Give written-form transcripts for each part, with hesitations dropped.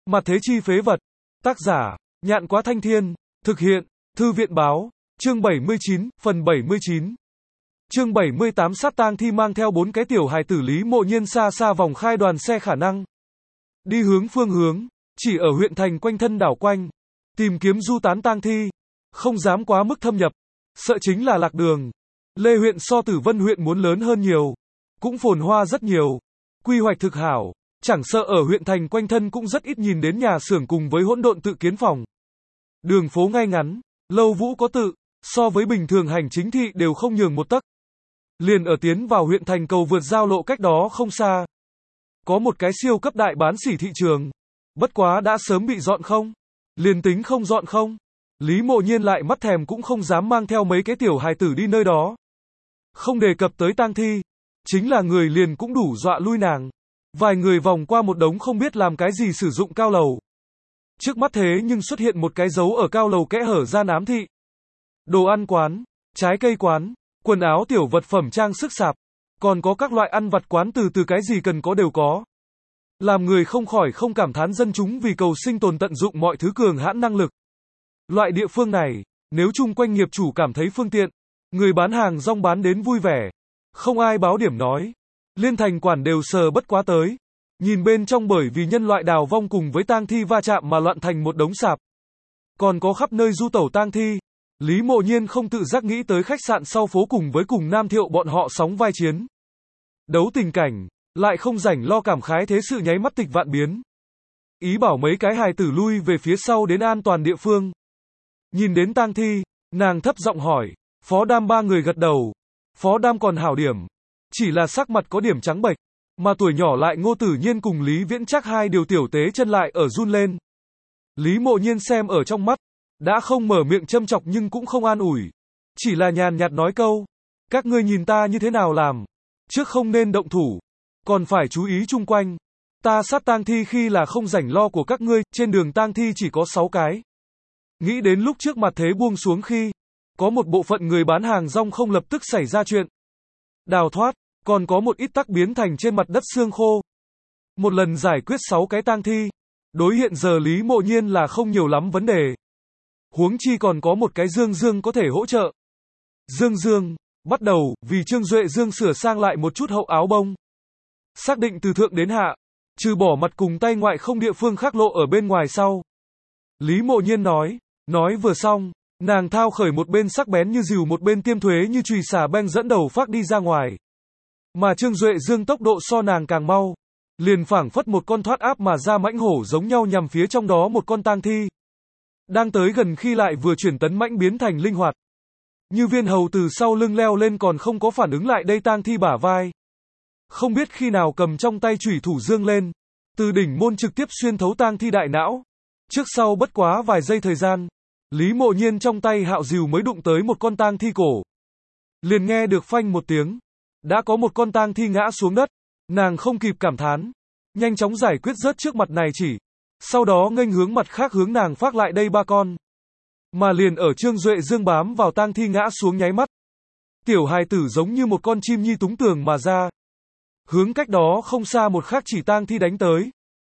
Mặt thế chi phế vật. Tác giả, Nhạn Quá Thanh Thiên. Thực hiện, Thư viện báo. Chương 79, phần 79. Chương 78 sát tang thi mang theo 4 cái tiểu hài tử Lý Mộ Nhiên xa xa vòng khai đoàn xe khả năng. Đi hướng phương hướng, chỉ ở huyện thành quanh thân đảo quanh. Tìm kiếm du tán tang thi. Không dám quá mức thâm nhập. Sợ chính là lạc đường. Lê huyện so Tử Vân huyện muốn lớn hơn nhiều. Cũng phồn hoa rất nhiều. Quy hoạch thực hảo. Chẳng sợ ở huyện thành quanh thân cũng rất ít nhìn đến nhà xưởng cùng với hỗn độn tự kiến phòng. Đường phố ngay ngắn, lâu vũ có tự, so với bình thường hành chính thị đều không nhường một tấc. Liền ở tiến vào huyện thành cầu vượt giao lộ cách đó không xa. Có một cái siêu cấp đại bán sỉ thị trường. Bất quá đã sớm bị dọn không? Liền tính không dọn không? Lý Mộ Nhiên lại mắt thèm cũng không dám mang theo mấy cái tiểu hài tử đi nơi đó. Không đề cập tới tang thi. Chính là người liền cũng đủ dọa lui nàng. Vài người vòng qua một đống không biết làm cái gì sử dụng cao lầu. Trước mắt thế nhưng xuất hiện một cái dấu ở cao lầu kẽ hở gian ám thị. Đồ ăn quán, trái cây quán, quần áo tiểu vật phẩm trang sức sạp, còn có các loại ăn vặt quán từ cái gì cần có đều có. Làm người không khỏi không cảm thán dân chúng vì cầu sinh tồn tận dụng mọi thứ cường hãn năng lực. Loại địa phương này, nếu chung quanh nghiệp chủ cảm thấy phương tiện, người bán hàng rong bán đến vui vẻ, không ai báo điểm nói. Liên thành quản đều sờ bất quá tới. Nhìn bên trong bởi vì nhân loại đào vong cùng với tang thi va chạm mà loạn thành một đống sạp. Còn có khắp nơi du tẩu tang thi. Lý Mộ Nhiên không tự giác nghĩ tới khách sạn sau phố cùng với cùng Nam Thiệu bọn họ sóng vai chiến. Đấu tình cảnh, lại không rảnh lo cảm khái thế sự nháy mắt tịch vạn biến. Ý bảo mấy cái hài tử lui về phía sau đến an toàn địa phương. Nhìn đến tang thi, nàng thấp giọng hỏi, Phó Đam ba người gật đầu. Phó Đam còn hảo điểm. Chỉ là sắc mặt có điểm trắng bệch, mà tuổi nhỏ lại Ngô Tử Nhiên cùng Lý Viễn chắc hai điều tiểu tế chân lại ở run lên. Lý Mộ Nhiên xem ở trong mắt, đã không mở miệng châm chọc nhưng cũng không an ủi. Chỉ là nhàn nhạt nói câu, các ngươi nhìn ta như thế nào làm, trước không nên động thủ, còn phải chú ý chung quanh. Ta sát tang thi khi là không rảnh lo của các ngươi, trên đường tang thi chỉ có 6 cái. Nghĩ đến lúc trước mặt thế buông xuống khi, có một bộ phận người bán hàng rong không lập tức xảy ra chuyện. Đào thoát, còn có một ít tắc biến thành trên mặt đất xương khô. Một lần giải quyết 6 cái tang thi, đối hiện giờ Lý Mộ Nhiên là không nhiều lắm vấn đề. Huống chi còn có một cái Dương Dương có thể hỗ trợ. Dương Dương, bắt đầu, vì Trương Duệ Dương sửa sang lại một chút hậu áo bông. Xác định từ thượng đến hạ, trừ bỏ mặt cùng tay ngoại không địa phương khác lộ ở bên ngoài sau. Lý Mộ Nhiên nói vừa xong, nàng thao khởi một bên sắc bén như rìu một bên tiêm thuế như chùy xà beng dẫn đầu phát đi ra ngoài. Mà Trương Duệ Dương tốc độ so nàng càng mau, liền phảng phất một con thoát áp mà ra mãnh hổ giống nhau nhằm phía trong đó một con tang thi. Đang tới gần khi lại vừa chuyển tấn mãnh biến thành linh hoạt. Như viên hầu từ sau lưng leo lên còn không có phản ứng lại đây tang thi bả vai. Không biết khi nào cầm trong tay chủy thủ dương lên, từ đỉnh môn trực tiếp xuyên thấu tang thi đại não. Trước sau bất quá vài giây thời gian, Lý Mộ Nhiên trong tay hạo rìu mới đụng tới một con tang thi cổ. Liền nghe được phanh một tiếng. Đã có một con tang thi ngã xuống đất. Nàng không kịp cảm thán. Nhanh chóng giải quyết rớt trước mặt này chỉ. Sau đó nghênh hướng mặt khác hướng nàng phát lại đây 3 con. Mà liền ở Trương Duệ Dương bám vào tang thi ngã xuống nháy mắt. Tiểu hài tử giống như một con chim nhi túng tường mà ra. Hướng cách đó không xa một khác chỉ tang thi đánh tới.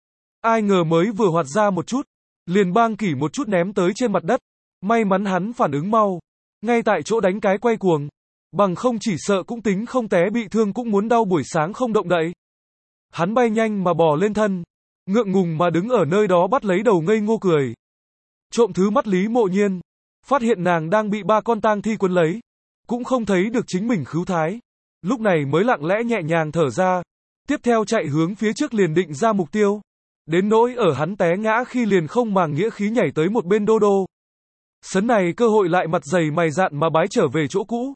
Ai ngờ mới vừa hoạt ra một chút. Liền bang kỷ một chút ném tới trên mặt đất. May mắn hắn phản ứng mau. Ngay tại chỗ đánh cái quay cuồng. Bằng không chỉ sợ cũng tính không té bị thương cũng muốn đau buổi sáng không động đậy. Hắn bay nhanh mà bò lên thân. Ngượng ngùng mà đứng ở nơi đó bắt lấy đầu ngây ngô cười. Trộm thứ mắt Lý Mộ Nhiên. Phát hiện nàng đang bị 3 con tang thi quấn lấy. Cũng không thấy được chính mình khứu thái. Lúc này mới lặng lẽ nhẹ nhàng thở ra. Tiếp theo chạy hướng phía trước liền định ra mục tiêu. Đến nỗi ở hắn té ngã khi liền không màng nghĩa khí nhảy tới một bên đô đô. Sấn này cơ hội lại mặt dày mày dạn mà bái trở về chỗ cũ.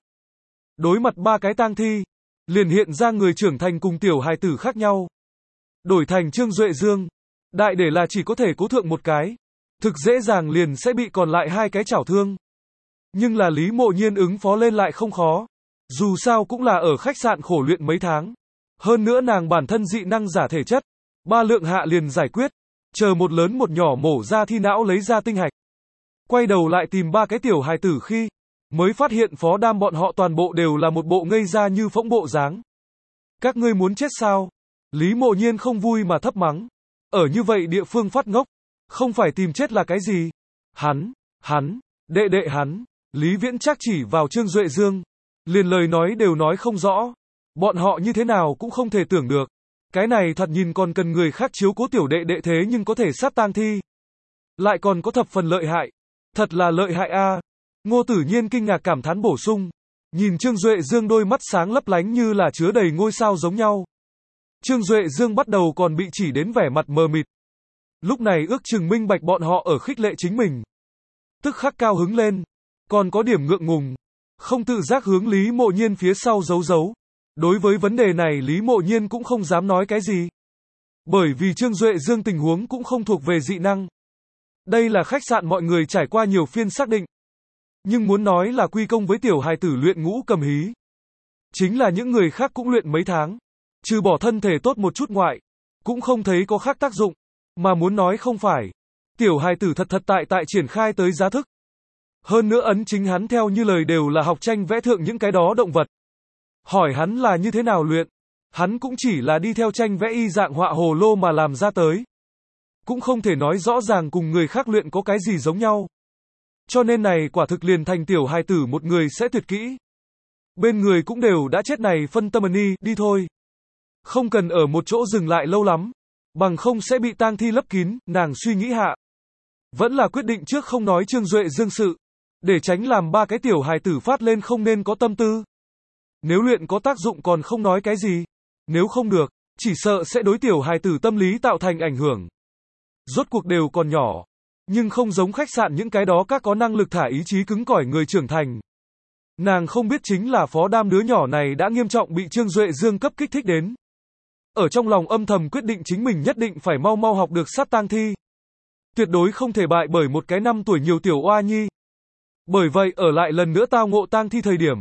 Đối mặt 3 cái tang thi, liền hiện ra người trưởng thành cùng tiểu hài tử khác nhau. Đổi thành Trương Duệ Dương, đại để là chỉ có thể cố thượng một cái. Thực dễ dàng liền sẽ bị còn lại 2 cái chảo thương. Nhưng là Lý Mộ Nhiên ứng phó lên lại không khó. Dù sao cũng là ở khách sạn khổ luyện mấy tháng. Hơn nữa nàng bản thân dị năng giả thể chất. 3 lượng hạ liền giải quyết. Chờ một lớn một nhỏ mổ ra thi não lấy ra tinh hạch. Quay đầu lại tìm 3 cái tiểu hài tử khi mới phát hiện Phó Đam bọn họ toàn bộ đều là một bộ ngây ra như phỗng bộ dáng. Các ngươi muốn chết sao? Lý Mộ Nhiên không vui mà thấp mắng. Ở như vậy địa phương phát ngốc, không phải tìm chết là cái gì? Hắn, đệ hắn, Lý Viễn Trác chỉ vào Trương Duệ Dương, liền lời nói đều nói không rõ. Bọn họ như thế nào cũng không thể tưởng được. Cái này thoạt nhìn còn cần người khác chiếu cố tiểu đệ thế nhưng có thể sát tang thi. Lại còn có thập phần lợi hại. Thật là lợi hại a. Ngô Tử Nhiên kinh ngạc cảm thán bổ sung. Nhìn Trương Duệ Dương đôi mắt sáng lấp lánh như là chứa đầy ngôi sao giống nhau. Trương Duệ Dương bắt đầu còn bị chỉ đến vẻ mặt mờ mịt. Lúc này ước chừng minh bạch bọn họ ở khích lệ chính mình. Tức khắc cao hứng lên. Còn có điểm ngượng ngùng. Không tự giác hướng Lý Mộ Nhiên phía sau giấu. Đối với vấn đề này Lý Mộ Nhiên cũng không dám nói cái gì. Bởi vì Trương Duệ Dương tình huống cũng không thuộc về dị năng. Đây là khách sạn mọi người trải qua nhiều phiên xác định. Nhưng muốn nói là quy công với tiểu hài tử luyện ngũ cầm hí. Chính là những người khác cũng luyện mấy tháng. Trừ bỏ thân thể tốt một chút ngoại. Cũng không thấy có khác tác dụng. Mà muốn nói không phải. Tiểu hài tử thật tại triển khai tới giá thức. Hơn nữa ấn chính hắn theo như lời đều là học tranh vẽ thượng những cái đó động vật. Hỏi hắn là như thế nào luyện. Hắn cũng chỉ là đi theo tranh vẽ y dạng họa hồ lô mà làm ra tới. Cũng không thể nói rõ ràng cùng người khác luyện có cái gì giống nhau. Cho nên này quả thực liền thành tiểu hài tử một người sẽ tuyệt kỹ. Bên người cũng đều đã chết này phân tâm đi thôi. Không cần ở một chỗ dừng lại lâu lắm. Bằng không sẽ bị tang thi lấp kín, nàng suy nghĩ hạ. Vẫn là quyết định trước không nói Trương Duệ Dương sự. Để tránh làm ba cái tiểu hài tử phát lên không nên có tâm tư. Nếu luyện có tác dụng còn không nói cái gì. Nếu không được, chỉ sợ sẽ đối tiểu hài tử tâm lý tạo thành ảnh hưởng. Rốt cuộc đều còn nhỏ. Nhưng không giống khách sạn những cái đó các có năng lực thả ý chí cứng cỏi người trưởng thành. Nàng không biết chính là Phó Đam đứa nhỏ này đã nghiêm trọng bị Trương Duệ Dương cấp kích thích đến. Ở trong lòng âm thầm quyết định chính mình nhất định phải mau học được sát tang thi. Tuyệt đối không thể bại bởi một cái 5 tuổi nhiều tiểu oa nhi. Bởi vậy ở lại lần nữa tao ngộ tang thi thời điểm.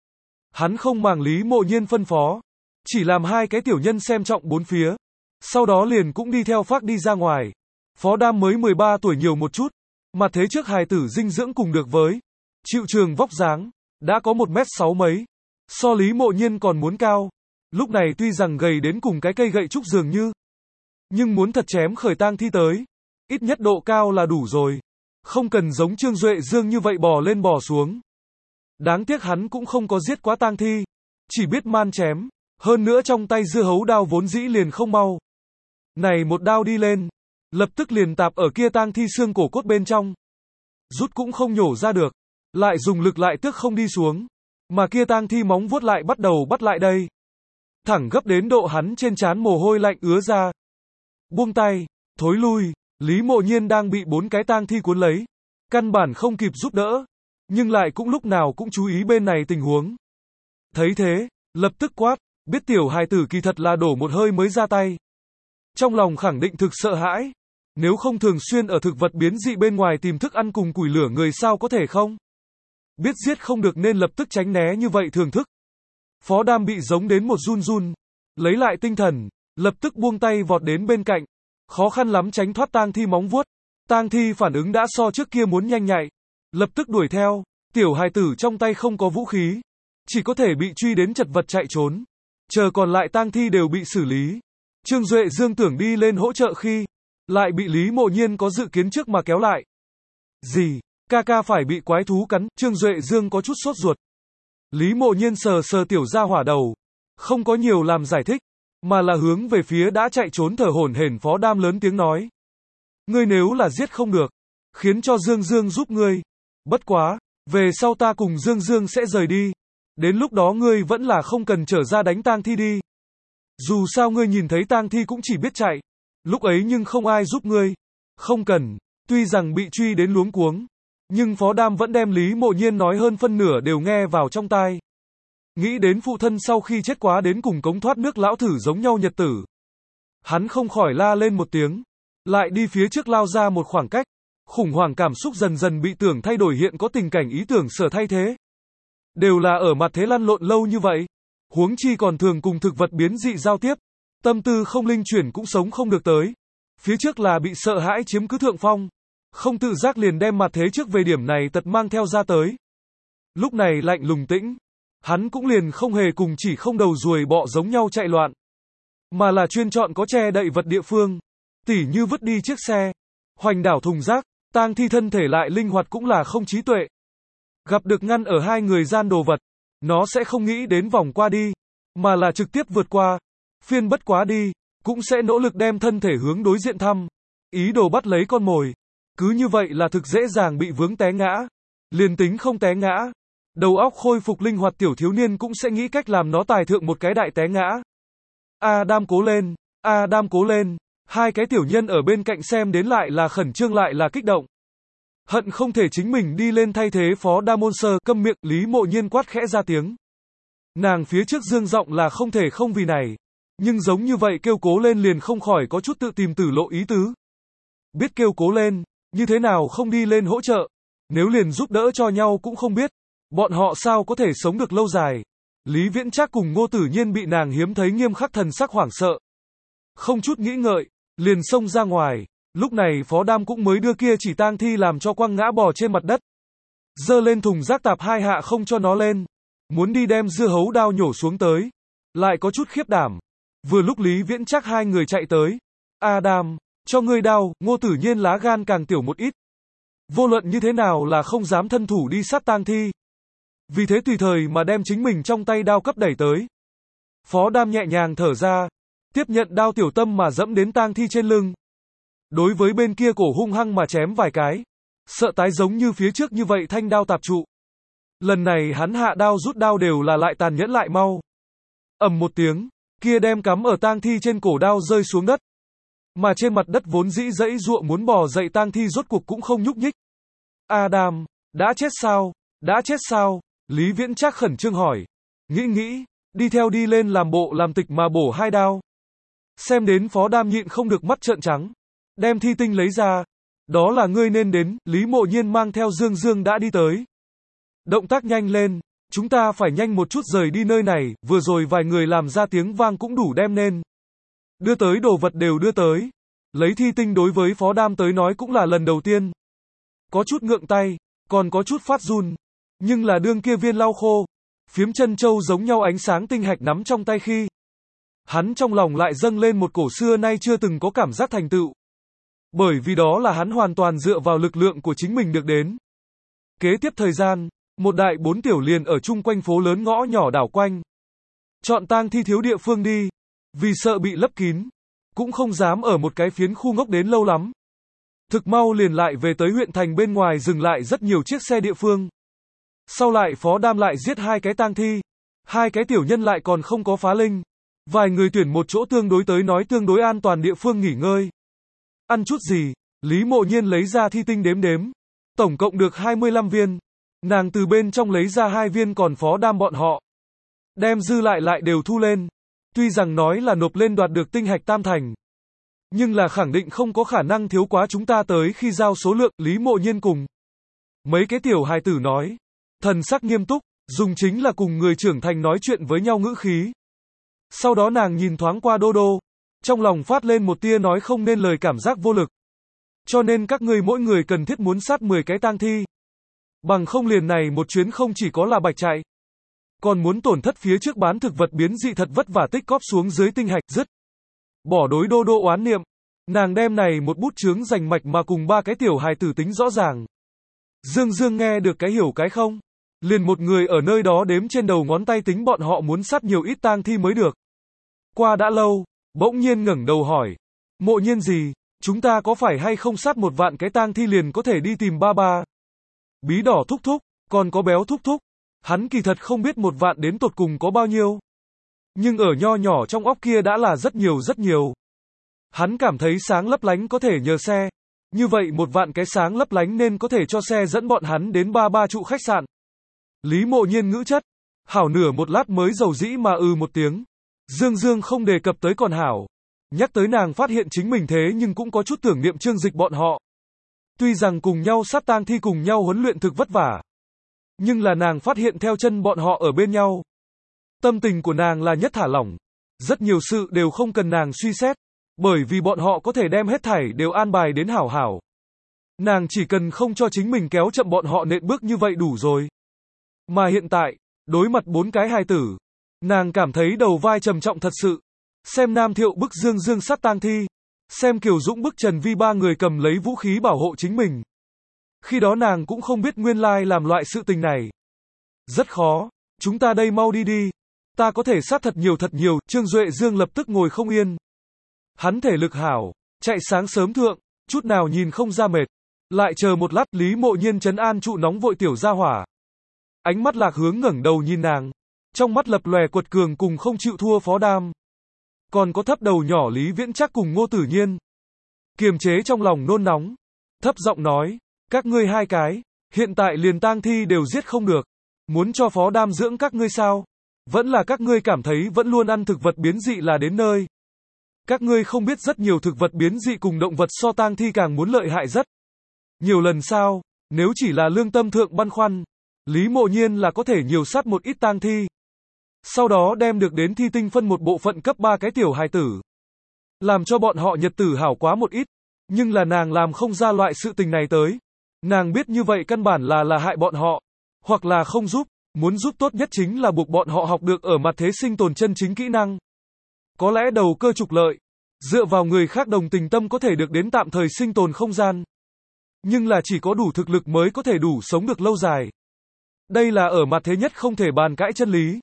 Hắn không màng Lý Mộ Nhiên phân phó. Chỉ làm hai cái tiểu nhân xem trọng bốn phía. Sau đó liền cũng đi theo phác đi ra ngoài. Phó Đam mới 13 tuổi nhiều một chút. Mà thế trước hài tử dinh dưỡng cùng được với. Chịu trường vóc dáng. Đã có 1m6 mấy. So Lý Mộ Nhiên còn muốn cao. Lúc này tuy rằng gầy đến cùng cái cây gậy trúc dường như. Nhưng muốn thật chém khởi tang thi tới. Ít nhất độ cao là đủ rồi. Không cần giống Trương Duệ Dương như vậy bò lên bò xuống. Đáng tiếc hắn cũng không có giết quá tang thi. Chỉ biết man chém. Hơn nữa trong tay dưa hấu đao vốn dĩ liền không mau. Này một đao đi lên. Lập tức liền tạp ở kia tang thi xương cổ cốt bên trong. Rút cũng không nhổ ra được. Lại dùng lực lại tước không đi xuống. Mà kia tang thi móng vuốt lại bắt đầu bắt lại đây. Thẳng gấp đến độ hắn trên trán mồ hôi lạnh ứa ra. Buông tay. Thối lui. Lý Mộ Nhiên đang bị 4 cái tang thi cuốn lấy. Căn bản không kịp giúp đỡ. Nhưng lại cũng lúc nào cũng chú ý bên này tình huống. Thấy thế. Lập tức quát. Biết tiểu hài tử kỳ thật là đổ một hơi mới ra tay. Trong lòng khẳng định thực sợ hãi. Nếu không thường xuyên ở thực vật biến dị bên ngoài tìm thức ăn cùng củi lửa người sao có thể không? Biết giết không được nên lập tức tránh né như vậy thưởng thức. Phó Đam bị giống đến một run. Lấy lại tinh thần. Lập tức buông tay vọt đến bên cạnh. Khó khăn lắm tránh thoát tang thi móng vuốt. Tang thi phản ứng đã so trước kia muốn nhanh nhạy. Lập tức đuổi theo. Tiểu hài tử trong tay không có vũ khí. Chỉ có thể bị truy đến chật vật chạy trốn. Chờ còn lại tang thi đều bị xử lý. Trương Duệ Dương tưởng đi lên hỗ trợ khi. Lại bị Lý Mộ Nhiên có dự kiến trước mà kéo lại. Gì? Ca phải bị quái thú cắn. Trương Duệ Dương có chút sốt ruột. Lý Mộ Nhiên sờ tiểu gia hỏa đầu. Không có nhiều làm giải thích. Mà là hướng về phía đã chạy trốn thở hổn hển Phó Đam lớn tiếng nói. Ngươi nếu là giết không được. Khiến cho Dương giúp ngươi. Bất quá. Về sau ta cùng Dương sẽ rời đi. Đến lúc đó ngươi vẫn là không cần trở ra đánh tang thi đi. Dù sao ngươi nhìn thấy tang thi cũng chỉ biết chạy. Lúc ấy nhưng không ai giúp ngươi. Không cần. Tuy rằng bị truy đến luống cuống. Nhưng Phó Đam vẫn đem Lý Mộ Nhiên nói hơn phân nửa đều nghe vào trong tai. Nghĩ đến phụ thân sau khi chết quá đến cùng cống thoát nước lão thử giống nhau nhật tử. Hắn không khỏi la lên một tiếng. Lại đi phía trước lao ra một khoảng cách. Khủng hoảng cảm xúc dần dần bị tưởng thay đổi hiện có tình cảnh ý tưởng sở thay thế. Đều là ở mặt thế lăn lộn lâu như vậy. Huống chi còn thường cùng thực vật biến dị giao tiếp. Tâm tư không linh chuyển cũng sống không được tới. Phía trước là bị sợ hãi chiếm cứ thượng phong. Không tự giác liền đem mặt thế trước về điểm này tật mang theo ra tới. Lúc này lạnh lùng tĩnh. Hắn cũng liền không hề cùng chỉ không đầu ruồi bọ giống nhau chạy loạn. Mà là chuyên chọn có che đậy vật địa phương. Tỉ như vứt đi chiếc xe, hoành đảo thùng rác, tang thi thân thể lại linh hoạt cũng là không trí tuệ. Gặp được ngăn ở hai người gian đồ vật, nó sẽ không nghĩ đến vòng qua đi, mà là trực tiếp vượt qua, phiên bất quá đi, cũng sẽ nỗ lực đem thân thể hướng đối diện thăm, ý đồ bắt lấy con mồi. Cứ như vậy là thực dễ dàng bị vướng té ngã. Liền tính không té ngã, đầu óc khôi phục linh hoạt tiểu thiếu niên cũng sẽ nghĩ cách làm nó tài thượng một cái đại té ngã. Adam cố lên, Adam cố lên. Hai cái tiểu nhân ở bên cạnh xem đến lại là khẩn trương lại là kích động. Hận không thể chính mình đi lên thay thế Phó Đa Môn Sơ, câm miệng, Lý Mộ Nhiên quát khẽ ra tiếng. Nàng phía trước dương giọng là không thể không vì này, nhưng giống như vậy kêu cố lên liền không khỏi có chút tự tìm tử lộ ý tứ. Biết kêu cố lên, như thế nào không đi lên hỗ trợ, nếu liền giúp đỡ cho nhau cũng không biết, bọn họ sao có thể sống được lâu dài. Lý Viễn Trác cùng Ngô Tử Nhiên bị nàng hiếm thấy nghiêm khắc thần sắc hoảng sợ. Không chút nghĩ ngợi, liền xông ra ngoài, lúc này Phó Đam cũng mới đưa kia chỉ tang thi làm cho quăng ngã bò trên mặt đất. Dơ lên thùng rác tạp hai hạ không cho nó lên, muốn đi đem dưa hấu đao nhổ xuống tới, lại có chút khiếp đảm. Vừa lúc Lý Viễn Trác hai người chạy tới. Adam, cho ngươi đao, Ngô Tử Nhiên lá gan càng tiểu một ít. Vô luận như thế nào là không dám thân thủ đi sát tang thi. Vì thế tùy thời mà đem chính mình trong tay đao cấp đẩy tới. Phó Đam nhẹ nhàng thở ra, tiếp nhận đao tiểu tâm mà dẫm đến tang thi trên lưng. Đối với bên kia cổ hung hăng mà chém vài cái, sợ tái giống như phía trước như vậy thanh đao tạp trụ. Lần này hắn hạ đao rút đao đều là lại tàn nhẫn lại mau. Ầm một tiếng, kia đem cắm ở tang thi trên cổ đao rơi xuống đất. Mà trên mặt đất vốn dĩ dãy ruộng muốn bò dậy tang thi rốt cuộc cũng không nhúc nhích. Adam, đã chết sao? Đã chết sao? Lý Viễn Trác khẩn trương hỏi. Nghĩ, đi theo đi lên làm bộ làm tịch mà bổ hai đao. Xem đến Phó Đam nhịn không được mắt trợn trắng. Đem thi tinh lấy ra. Đó là ngươi nên đến, Lý Mộ Nhiên mang theo Dương Dương đã đi tới. Động tác nhanh lên, chúng ta phải nhanh một chút rời đi nơi này, vừa rồi vài người làm ra tiếng vang cũng đủ đem nên. Đưa tới đồ vật đều đưa tới. Lấy thi tinh đối với Phó Đam tới nói cũng là lần đầu tiên. Có chút ngượng tay, còn có chút phát run. Nhưng là đương kia viên lau khô, phiếm chân châu giống nhau ánh sáng tinh hạch nắm trong tay khi. Hắn trong lòng lại dâng lên một cổ xưa nay chưa từng có cảm giác thành tựu. Bởi vì đó là hắn hoàn toàn dựa vào lực lượng của chính mình được đến. Kế tiếp thời gian, một đại bốn tiểu liền ở chung quanh phố lớn ngõ nhỏ đảo quanh. Chọn tang thi thiếu địa phương đi. Vì sợ bị lấp kín, cũng không dám ở một cái phiến khu ngốc đến lâu lắm. Thực mau liền lại về tới huyện thành bên ngoài dừng lại rất nhiều chiếc xe địa phương. Sau lại Phó Đam lại giết hai cái tang thi, hai cái tiểu nhân lại còn không có phá linh. Vài người tuyển một chỗ tương đối tới nói tương đối an toàn địa phương nghỉ ngơi. Ăn chút gì, Lý Mộ Nhiên lấy ra thi tinh đếm đếm. Tổng cộng được 25 viên. Nàng từ bên trong lấy ra 2 viên còn Phó Đam bọn họ. Đem dư lại đều thu lên. Tuy rằng nói là nộp lên đoạt được tinh hạch tam thành. Nhưng là khẳng định không có khả năng thiếu quá chúng ta tới khi giao số lượng, Lý Mộ Nhiên cùng. Mấy cái tiểu hài tử nói. Thần sắc nghiêm túc, dùng chính là cùng người trưởng thành nói chuyện với nhau ngữ khí. Sau đó nàng nhìn thoáng qua Đô Đô. Trong lòng phát lên một tia nói không nên lời cảm giác vô lực. Cho nên các ngươi mỗi người cần thiết muốn sát 10 cái tang thi. Bằng không liền này một chuyến không chỉ có là bạch chạy. Còn muốn tổn thất phía trước bán thực vật biến dị thật vất vả tích cóp xuống dưới tinh hạch dứt. Bỏ đối Đô Đô oán niệm. Nàng đem này một bút chướng rành mạch mà cùng ba cái tiểu hài tử tính rõ ràng. Dương Dương nghe được cái hiểu cái không. Liền một người ở nơi đó đếm trên đầu ngón tay tính bọn họ muốn sát nhiều ít tang thi mới được. Qua đã lâu, bỗng nhiên ngẩng đầu hỏi. Mộ Nhiên gì, chúng ta có phải hay không sát 1 vạn cái tang thi liền có thể đi tìm ba ba? Bí đỏ thúc thúc, còn có béo thúc thúc. Hắn kỳ thật không biết 1 vạn đến tột cùng có bao nhiêu. Nhưng ở nho nhỏ trong óc kia đã là rất nhiều rất nhiều. Hắn cảm thấy sáng lấp lánh có thể nhờ xe. Như vậy 1 vạn cái sáng lấp lánh nên có thể cho xe dẫn bọn hắn đến ba trụ khách sạn. Lý Mộ Nhiên ngữ chất. Hảo nửa một lát mới dầu dĩ mà một tiếng. Dương Dương không đề cập tới còn hảo. Nhắc tới nàng phát hiện chính mình thế nhưng cũng có chút tưởng niệm Trương Dịch bọn họ. Tuy rằng cùng nhau sát tang thi cùng nhau huấn luyện thực vất vả. Nhưng là nàng phát hiện theo chân bọn họ ở bên nhau. Tâm tình của nàng là nhất thả lỏng. Rất nhiều sự đều không cần nàng suy xét. Bởi vì bọn họ có thể đem hết thảy đều an bài đến hảo hảo. Nàng chỉ cần không cho chính mình kéo chậm bọn họ nện bước như vậy đủ rồi. Mà hiện tại, đối mặt 4 cái hài tử, nàng cảm thấy đầu vai trầm trọng thật sự. Xem Nam Thiệu bức Dương Dương sát tang thi, xem Kiều Dũng bức Trần Vi ba người cầm lấy vũ khí bảo hộ chính mình. Khi đó nàng cũng không biết nguyên lai làm loại sự tình này. Rất khó, chúng ta đây mau đi đi. Ta có thể sát thật nhiều, Trương Duệ Dương lập tức ngồi không yên. Hắn thể lực hảo, chạy sáng sớm thượng, chút nào nhìn không ra mệt. Lại chờ một lát, Lý Mộ Nhiên trấn an trụ nóng vội tiểu gia hỏa. Ánh mắt Lạc Hướng ngẩng đầu nhìn nàng, trong mắt lập lòe quật cường cùng không chịu thua Phó Đam. Còn có thấp đầu nhỏ Lý Viễn Trắc cùng Ngô Tử Nhiên. Kiềm chế trong lòng nôn nóng, thấp giọng nói, các ngươi hai cái, hiện tại liền tang thi đều giết không được. Muốn cho Phó Đam dưỡng các ngươi sao? Vẫn là các ngươi cảm thấy vẫn luôn ăn thực vật biến dị là đến nơi. Các ngươi không biết rất nhiều thực vật biến dị cùng động vật so tang thi càng muốn lợi hại rất nhiều lần sao? Nếu chỉ là lương tâm thượng băn khoăn, Lý Mộ Nhiên là có thể nhiều sát một ít tang thi. Sau đó đem được đến thi tinh phân một bộ phận cấp 3 cái tiểu hài tử. Làm cho bọn họ nhật tử hảo quá một ít. Nhưng là nàng làm không ra loại sự tình này tới. Nàng biết như vậy căn bản là hại bọn họ. Hoặc là không giúp. Muốn giúp tốt nhất chính là buộc bọn họ học được ở mặt thế sinh tồn chân chính kỹ năng. Có lẽ đầu cơ trục lợi. Dựa vào người khác đồng tình tâm có thể được đến tạm thời sinh tồn không gian. Nhưng là chỉ có đủ thực lực mới có thể đủ sống được lâu dài. Đây là ở mặt thế nhất không thể bàn cãi chân lý.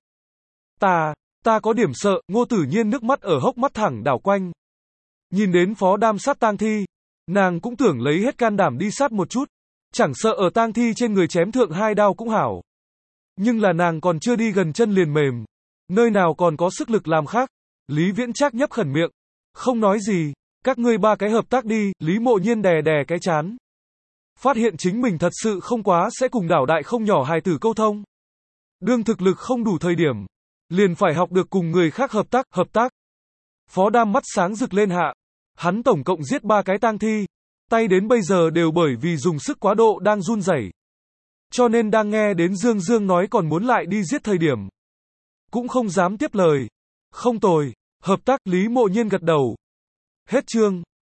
Ta có điểm sợ, Ngô Tử Nhiên nước mắt ở hốc mắt thẳng đảo quanh. Nhìn đến Phó Đam sát tang thi, nàng cũng tưởng lấy hết can đảm đi sát một chút. Chẳng sợ ở tang thi trên người chém thượng 2 đao cũng hảo. Nhưng là nàng còn chưa đi gần chân liền mềm. Nơi nào còn có sức lực làm khác. Lý Viễn Trắc nhấp khẩn miệng. Không nói gì, các ngươi ba cái hợp tác đi, Lý Mộ Nhiên đè đè cái chán. Phát hiện chính mình thật sự không quá sẽ cùng đảo đại không nhỏ hài tử câu thông. Đương thực lực không đủ thời điểm. Liền phải học được cùng người khác hợp tác. Phó Đam mắt sáng rực lên hạ. Hắn tổng cộng giết 3 cái tang thi. Tay đến bây giờ đều bởi vì dùng sức quá độ đang run rẩy. Cho nên đang nghe đến Dương Dương nói còn muốn lại đi giết thời điểm. Cũng không dám tiếp lời. Không tồi, hợp tác Lý Mộ Nhiên gật đầu. Hết chương.